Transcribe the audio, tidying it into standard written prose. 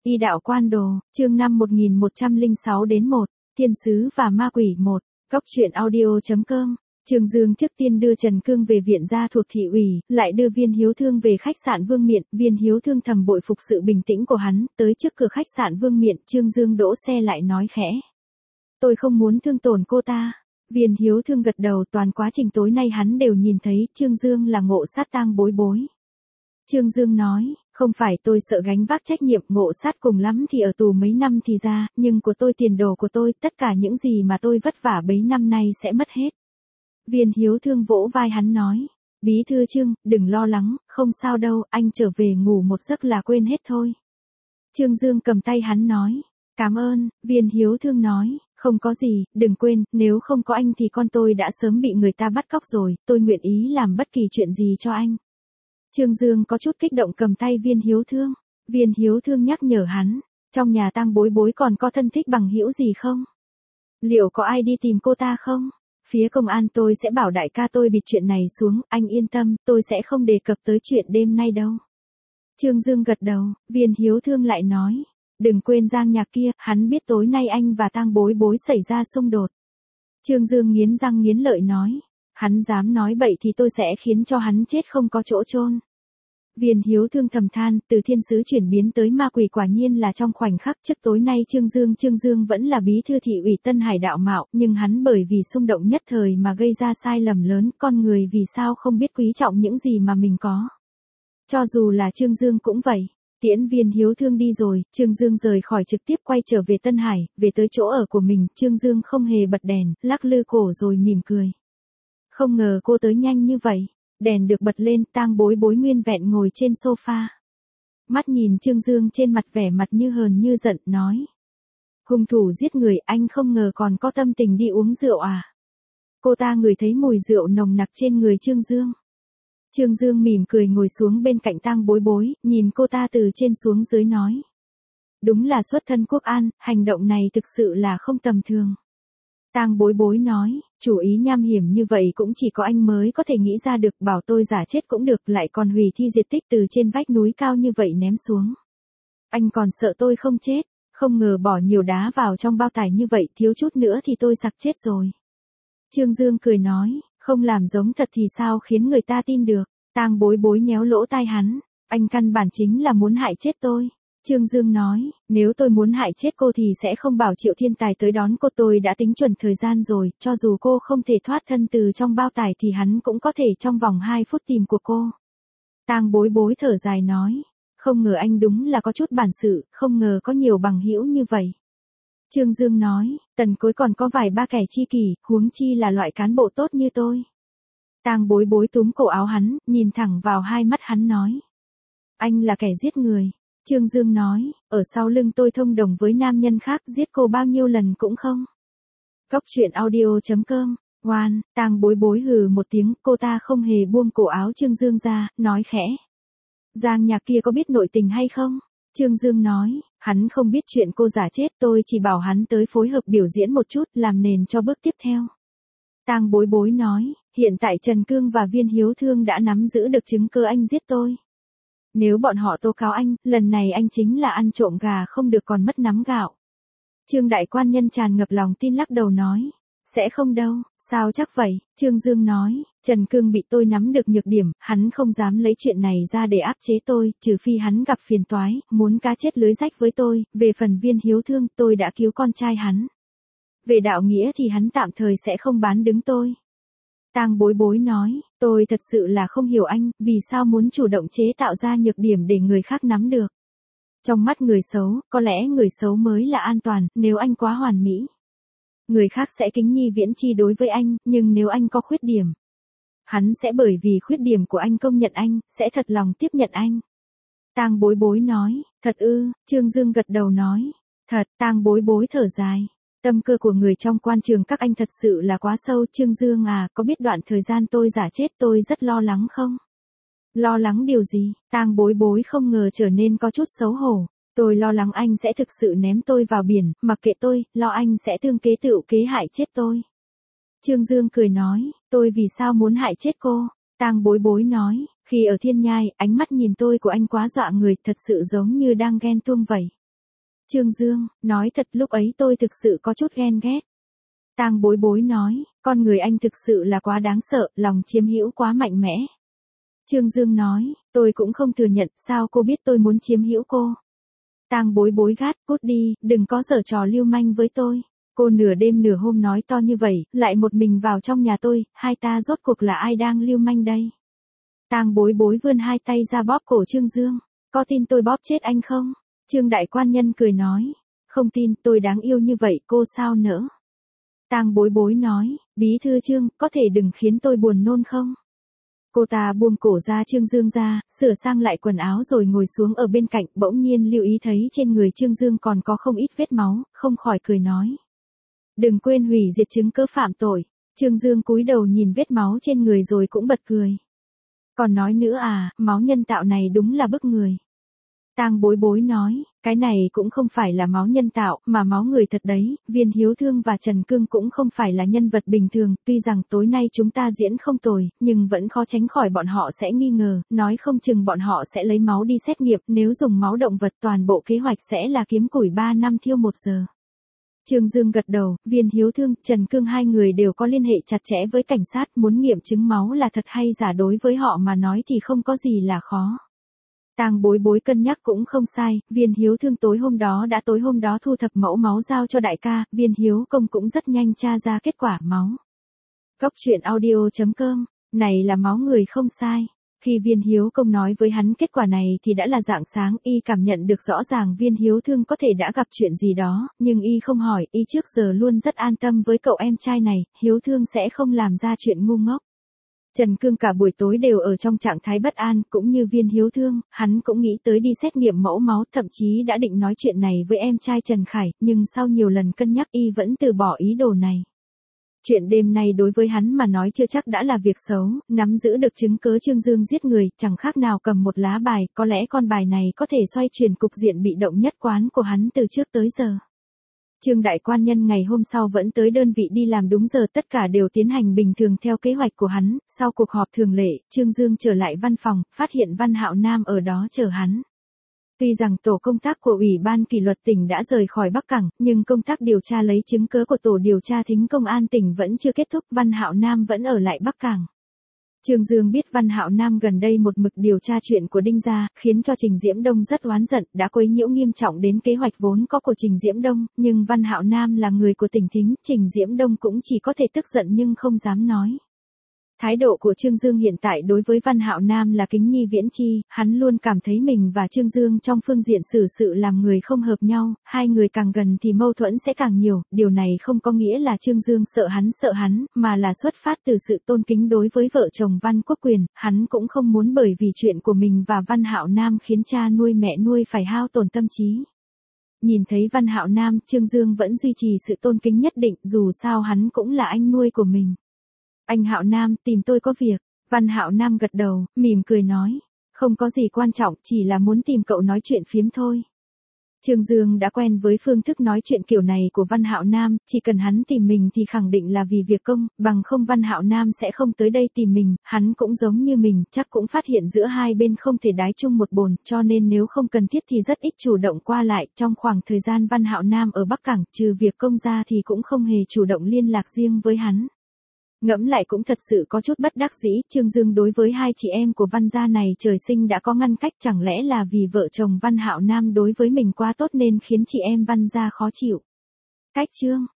Y đạo quan đồ, chương 5 1106 đến 1, Thiên sứ và ma quỷ 1, Góc truyện audio.com. Trương Dương trước tiên đưa Trần Cương về viện gia thuộc thị ủy, lại đưa Viên Hiếu Thương về khách sạn Vương Miện. Viên Hiếu Thương thầm bội phục sự bình tĩnh của hắn, tới trước cửa khách sạn Vương Miện, Trương Dương đỗ xe lại nói khẽ. Tôi không muốn thương tổn cô ta. Viên Hiếu Thương gật đầu, toàn quá trình tối nay hắn đều nhìn thấy Trương Dương là ngộ sát tang bối bối. Trương Dương nói, không phải tôi sợ gánh vác trách nhiệm, ngộ sát cùng lắm thì ở tù mấy năm thì ra, nhưng của tôi, tiền đồ của tôi, tất cả những gì mà tôi vất vả bấy năm nay sẽ mất hết. Viên Hiếu Thương vỗ vai hắn nói, Bí thư Trương, đừng lo lắng, không sao đâu, anh trở về ngủ một giấc là quên hết thôi. Trương Dương cầm tay hắn nói, cảm ơn. Viên Hiếu Thương nói, không có gì, đừng quên, nếu không có anh thì con tôi đã sớm bị người ta bắt cóc rồi, tôi nguyện ý làm bất kỳ chuyện gì cho anh. Trương Dương có chút kích động cầm tay Viên Hiếu Thương. Viên Hiếu Thương nhắc nhở hắn, trong nhà tang bối bối còn có thân thích bằng hữu gì không? Liệu có ai đi tìm cô ta không? Phía công an tôi sẽ bảo đại ca tôi bịt chuyện này xuống, anh yên tâm, tôi sẽ không đề cập tới chuyện đêm nay đâu. Trương Dương gật đầu. Viên Hiếu Thương lại nói, đừng quên Giang Nhạc kia, hắn biết tối nay anh và tang bối bối xảy ra xung đột. Trương Dương nghiến răng nghiến lợi nói, hắn dám nói bậy thì tôi sẽ khiến cho hắn chết không có chỗ chôn. Viên Hiếu Thương thầm than, từ thiên sứ chuyển biến tới ma quỷ quả nhiên là trong khoảnh khắc. Trước tối nay Trương Dương vẫn là bí thư thị ủy Tân Hải đạo mạo, nhưng hắn bởi vì xung động nhất thời mà gây ra sai lầm lớn, con người vì sao không biết quý trọng những gì mà mình có. Cho dù là Trương Dương cũng vậy. Tiễn Viên Hiếu Thương đi rồi, Trương Dương rời khỏi trực tiếp quay trở về Tân Hải, về tới chỗ ở của mình, Trương Dương không hề bật đèn, lắc lư cổ rồi mỉm cười. Không ngờ cô tới nhanh như vậy. Đèn được bật lên, tang bối bối nguyên vẹn ngồi trên sofa. Mắt nhìn Trương Dương trên mặt vẻ mặt như hờn như giận, nói. Hung thủ giết người, anh không ngờ còn có tâm tình đi uống rượu à? Cô ta ngửi thấy mùi rượu nồng nặc trên người Trương Dương. Trương Dương mỉm cười ngồi xuống bên cạnh tang bối bối, nhìn cô ta từ trên xuống dưới nói. Đúng là xuất thân quốc an, hành động này thực sự là không tầm thường. Tang bối bối nói, chủ ý nham hiểm như vậy cũng chỉ có anh mới có thể nghĩ ra được, bảo tôi giả chết cũng được, lại còn hủy thi diệt tích từ trên vách núi cao như vậy ném xuống. Anh còn sợ tôi không chết, không ngờ bỏ nhiều đá vào trong bao tải như vậy, thiếu chút nữa thì tôi sặc chết rồi. Trương Dương cười nói, không làm giống thật thì sao khiến người ta tin được. Tang bối bối nhéo lỗ tai hắn, anh căn bản chính là muốn hại chết tôi. Trương Dương nói, nếu tôi muốn hại chết cô thì sẽ không bảo Triệu Thiên Tài tới đón cô, tôi đã tính chuẩn thời gian rồi, cho dù cô không thể thoát thân từ trong bao tải thì hắn cũng có thể trong vòng 2 phút tìm của cô. Tang bối bối thở dài nói, không ngờ anh đúng là có chút bản sự, không ngờ có nhiều bằng hữu như vậy. Trương Dương nói, Tần Cối còn có vài ba kẻ tri kỷ, huống chi là loại cán bộ tốt như tôi. Tang bối bối túm cổ áo hắn, nhìn thẳng vào hai mắt hắn nói. Anh là kẻ giết người. Trương Dương nói, ở sau lưng tôi thông đồng với nam nhân khác, giết cô bao nhiêu lần cũng không. Góc truyện audio.com. Oan. Tang bối bối hừ một tiếng, cô ta không hề buông cổ áo Trương Dương ra, nói khẽ. Giang Nhạc kia có biết nội tình hay không? Trương Dương nói, hắn không biết chuyện cô giả chết, tôi chỉ bảo hắn tới phối hợp biểu diễn một chút, làm nền cho bước tiếp theo. Tang bối bối nói, hiện tại Trần Cương và Viên Hiếu Thương đã nắm giữ được chứng cứ anh giết tôi. Nếu bọn họ tố cáo anh, lần này anh chính là ăn trộm gà không được còn mất nắm gạo. Trương đại quan nhân tràn ngập lòng tin lắc đầu nói. Sẽ không đâu, sao chắc vậy? Trương Dương nói, Trần Cương bị tôi nắm được nhược điểm, hắn không dám lấy chuyện này ra để áp chế tôi, trừ phi hắn gặp phiền toái, muốn cá chết lưới rách với tôi. Về phần Viên Hiếu Thương, tôi đã cứu con trai hắn. Về đạo nghĩa thì hắn tạm thời sẽ không bán đứng tôi. Tang bối bối nói, tôi thật sự là không hiểu anh, vì sao muốn chủ động chế tạo ra nhược điểm để người khác nắm được. Trong mắt người xấu, có lẽ người xấu mới là an toàn, nếu anh quá hoàn mỹ. Người khác sẽ kính nhi viễn chi đối với anh, nhưng nếu anh có khuyết điểm, hắn sẽ bởi vì khuyết điểm của anh công nhận anh, sẽ thật lòng tiếp nhận anh. Tang bối bối nói, thật ư? Trương Dương gật đầu nói, thật. Tang bối bối thở dài. Tâm cơ của người trong quan trường các anh thật sự là quá sâu. Trương Dương à, có biết đoạn thời gian tôi giả chết tôi rất lo lắng không? Lo lắng điều gì? Tang bối bối không ngờ trở nên có chút xấu hổ. Tôi lo lắng anh sẽ thực sự ném tôi vào biển, mặc kệ tôi, lo anh sẽ tương kế tựu kế hại chết tôi. Trương Dương cười nói, tôi vì sao muốn hại chết cô? Tang bối bối nói, khi ở Thiên Nhai, ánh mắt nhìn tôi của anh quá dọa người, thật sự giống như đang ghen tuông vậy. Trương Dương, nói thật lúc ấy tôi thực sự có chút ghen ghét. Tang Bối Bối nói, con người anh thực sự là quá đáng sợ, lòng chiếm hữu quá mạnh mẽ. Trương Dương nói, tôi cũng không thừa nhận, sao cô biết tôi muốn chiếm hữu cô? Tang Bối Bối gắt, cút đi, đừng có giở trò lưu manh với tôi. Cô nửa đêm nửa hôm nói to như vậy, lại một mình vào trong nhà tôi, hai ta rốt cuộc là ai đang lưu manh đây? Tang Bối Bối vươn hai tay ra bóp cổ Trương Dương, có tin tôi bóp chết anh không? Trương Đại Quan Nhân cười nói, không tin, tôi đáng yêu như vậy, cô sao nỡ? Tang Bối Bối nói, bí thư Trương, có thể đừng khiến tôi buồn nôn không? Cô ta buông cổ ra Trương Dương ra, sửa sang lại quần áo rồi ngồi xuống ở bên cạnh, bỗng nhiên lưu ý thấy trên người Trương Dương còn có không ít vết máu, không khỏi cười nói. Đừng quên hủy diệt chứng cứ phạm tội. Trương Dương cúi đầu nhìn vết máu trên người rồi cũng bật cười. Còn nói nữa à, máu nhân tạo này đúng là bức người. Tang Bối Bối nói, cái này cũng không phải là máu nhân tạo, mà máu người thật đấy, Viên Hiếu Thương và Trần Cương cũng không phải là nhân vật bình thường, tuy rằng tối nay chúng ta diễn không tồi, nhưng vẫn khó tránh khỏi bọn họ sẽ nghi ngờ, nói không chừng bọn họ sẽ lấy máu đi xét nghiệm, nếu dùng máu động vật toàn bộ kế hoạch sẽ là kiếm củi 3 năm thiêu 1 giờ. Trương Dương gật đầu, Viên Hiếu Thương, Trần Cương hai người đều có liên hệ chặt chẽ với cảnh sát, muốn nghiệm chứng máu là thật hay giả đối với họ mà nói thì không có gì là khó. Tang Bối Bối cân nhắc cũng không sai, Viên Hiếu Thương tối hôm đó thu thập mẫu máu giao cho đại ca, Viên Hiếu Công cũng rất nhanh tra ra kết quả máu. Góc truyện audio.com, này là máu người không sai. Khi Viên Hiếu Công nói với hắn kết quả này thì đã là rạng sáng, y cảm nhận được rõ ràng Viên Hiếu Thương có thể đã gặp chuyện gì đó, nhưng y không hỏi, y trước giờ luôn rất an tâm với cậu em trai này, Hiếu Thương sẽ không làm ra chuyện ngu ngốc. Trần Cương cả buổi tối đều ở trong trạng thái bất an, cũng như Viên Hiếu Thương, hắn cũng nghĩ tới đi xét nghiệm mẫu máu, thậm chí đã định nói chuyện này với em trai Trần Khải, nhưng sau nhiều lần cân nhắc y vẫn từ bỏ ý đồ này. Chuyện đêm nay đối với hắn mà nói chưa chắc đã là việc xấu, nắm giữ được chứng cớ Trương Dương giết người, chẳng khác nào cầm một lá bài, có lẽ con bài này có thể xoay chuyển cục diện bị động nhất quán của hắn từ trước tới giờ. Trương Đại Quan Nhân ngày hôm sau vẫn tới đơn vị đi làm đúng giờ, tất cả đều tiến hành bình thường theo kế hoạch của hắn, sau cuộc họp thường lệ, Trương Dương trở lại văn phòng, phát hiện Văn Hạo Nam ở đó chờ hắn. Tuy rằng tổ công tác của Ủy ban kỷ luật tỉnh đã rời khỏi Bắc Cảng, nhưng công tác điều tra lấy chứng cứ của tổ điều tra thính công an tỉnh vẫn chưa kết thúc, Văn Hạo Nam vẫn ở lại Bắc Cảng. Trương Dương biết Văn Hạo Nam gần đây một mực điều tra chuyện của Đinh gia, khiến cho Trình Diễm Đông rất oán giận, đã quấy nhiễu nghiêm trọng đến kế hoạch vốn có của Trình Diễm Đông, nhưng Văn Hạo Nam là người của tỉnh Thính, Trình Diễm Đông cũng chỉ có thể tức giận nhưng không dám nói. Thái độ của Trương Dương hiện tại đối với Văn Hạo Nam là kính nhi viễn chi, hắn luôn cảm thấy mình và Trương Dương trong phương diện xử sự làm người không hợp nhau, hai người càng gần thì mâu thuẫn sẽ càng nhiều, điều này không có nghĩa là Trương Dương sợ hắn, mà là xuất phát từ sự tôn kính đối với vợ chồng Văn Quốc Quyền, hắn cũng không muốn bởi vì chuyện của mình và Văn Hạo Nam khiến cha nuôi mẹ nuôi phải hao tổn tâm trí. Nhìn thấy Văn Hạo Nam, Trương Dương vẫn duy trì sự tôn kính nhất định, dù sao hắn cũng là anh nuôi của mình. Anh Hạo Nam, tìm tôi có việc. Văn Hạo Nam gật đầu, mỉm cười nói. Không có gì quan trọng, chỉ là muốn tìm cậu nói chuyện phiếm thôi. Trương Dương đã quen với phương thức nói chuyện kiểu này của Văn Hạo Nam, chỉ cần hắn tìm mình thì khẳng định là vì việc công, bằng không Văn Hạo Nam sẽ không tới đây tìm mình, hắn cũng giống như mình, chắc cũng phát hiện giữa hai bên không thể đái chung một bồn, cho nên nếu không cần thiết thì rất ít chủ động qua lại, trong khoảng thời gian Văn Hạo Nam ở Bắc Cảng, trừ việc công ra thì cũng không hề chủ động liên lạc riêng với hắn. Ngẫm lại cũng thật sự có chút bất đắc dĩ, Trương Dương đối với hai chị em của Văn gia này trời sinh đã có ngăn cách, chẳng lẽ là vì vợ chồng Văn Hạo Nam đối với mình quá tốt nên khiến chị em Văn gia khó chịu. Cách chương